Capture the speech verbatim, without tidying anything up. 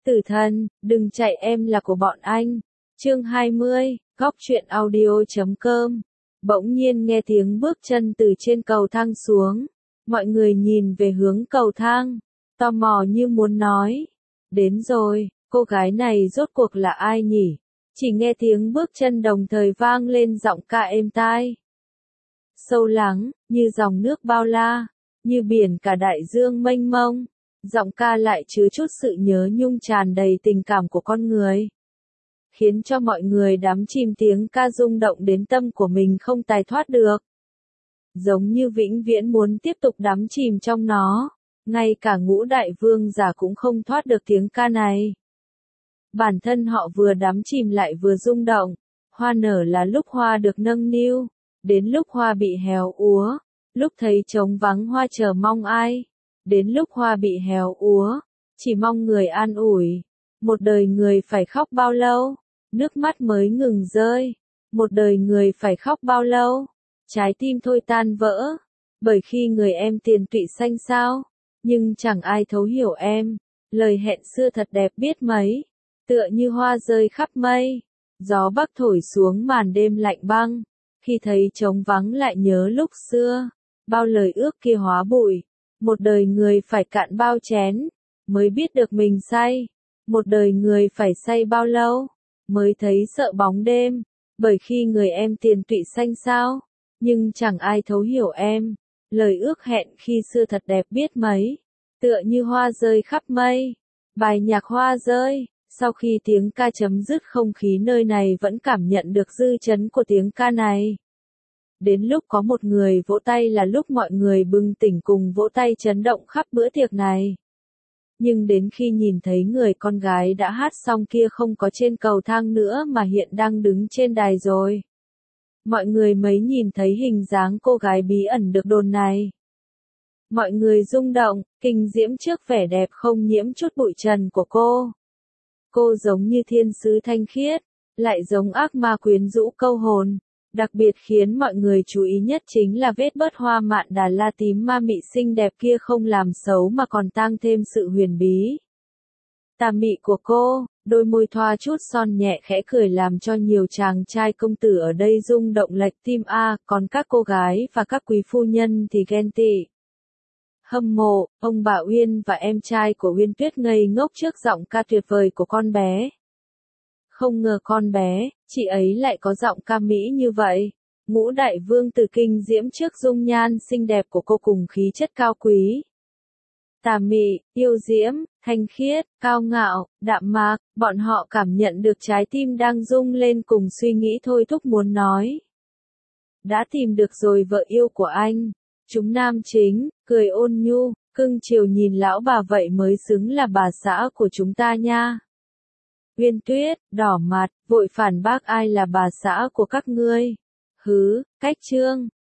Tử thần, đừng chạy em là của bọn anh. Chương hai mươi, góc truyện audio chấm com. Bỗng nhiên nghe tiếng bước chân từ trên cầu thang xuống. Mọi người nhìn về hướng cầu thang, tò mò như muốn nói. Đến rồi, cô gái này rốt cuộc là ai nhỉ? Chỉ nghe tiếng bước chân đồng thời vang lên giọng ca êm tai. Sâu lắng, như dòng nước bao la, như biển cả đại dương mênh mông. Giọng ca lại chứa chút sự nhớ nhung tràn đầy tình cảm của con người, khiến cho mọi người đắm chìm tiếng ca rung động đến tâm của mình không tài thoát được. Giống như vĩnh viễn muốn tiếp tục đắm chìm trong nó, ngay cả Ngũ Đại Vương giả cũng không thoát được tiếng ca này. Bản thân họ vừa đắm chìm lại vừa rung động, hoa nở là lúc hoa được nâng niu, đến lúc hoa bị héo úa, lúc thấy trống vắng hoa chờ mong ai. Đến lúc hoa bị héo úa, chỉ mong người an ủi. Một đời người phải khóc bao lâu, nước mắt mới ngừng rơi. Một đời người phải khóc bao lâu, trái tim thôi tan vỡ. Bởi khi người em tiền tụy xanh xao, nhưng chẳng ai thấu hiểu em. Lời hẹn xưa thật đẹp biết mấy, tựa như hoa rơi khắp mây. Gió bắc thổi xuống màn đêm lạnh băng, khi thấy trống vắng lại nhớ lúc xưa. Bao lời ước kia hóa bụi. Một đời người phải cạn bao chén, mới biết được mình say. Một đời người phải say bao lâu, mới thấy sợ bóng đêm. Bởi khi người em tiền tụy xanh xao, nhưng chẳng ai thấu hiểu em. Lời ước hẹn khi xưa thật đẹp biết mấy, tựa như hoa rơi khắp mây. Bài nhạc Hoa rơi, sau khi tiếng ca chấm dứt không khí nơi này vẫn cảm nhận được dư chấn của tiếng ca này. Đến lúc có một người vỗ tay là lúc mọi người bừng tỉnh cùng vỗ tay chấn động khắp bữa tiệc này. Nhưng đến khi nhìn thấy người con gái đã hát xong kia không có trên cầu thang nữa mà hiện đang đứng trên đài rồi. Mọi người mới nhìn thấy hình dáng cô gái bí ẩn được đồn này. Mọi người rung động, kinh diễm trước vẻ đẹp không nhiễm chút bụi trần của cô. Cô giống như thiên sứ thanh khiết, lại giống ác ma quyến rũ câu hồn. Đặc biệt khiến mọi người chú ý nhất chính là vết bớt hoa mạn đà la tím ma mị xinh đẹp kia không làm xấu mà còn tăng thêm sự huyền bí. Tà mị của cô, đôi môi thoa chút son nhẹ khẽ cười làm cho nhiều chàng trai công tử ở đây rung động lệch tim a, còn các cô gái và các quý phu nhân thì ghen tị. Hâm mộ, ông bà Uyên và em trai của Uyên Tuyết ngây ngốc trước giọng ca tuyệt vời của con bé. Không ngờ con bé, chị ấy lại có giọng ca mỹ như vậy. Ngũ Đại Vương tử kinh diễm trước dung nhan xinh đẹp của cô cùng khí chất cao quý. Tà mị, yêu diễm, thanh khiết, cao ngạo, đạm mạc, bọn họ cảm nhận được trái tim đang rung lên cùng suy nghĩ thôi thúc muốn nói. Đã tìm được rồi vợ yêu của anh. Chúng nam chính, cười ôn nhu, cưng chiều nhìn lão bà vậy mới xứng là bà xã của chúng ta nha. Uyên Tuyết, đỏ mặt, vội phản bác ai là bà xã của các ngươi. Hứ, cách trương,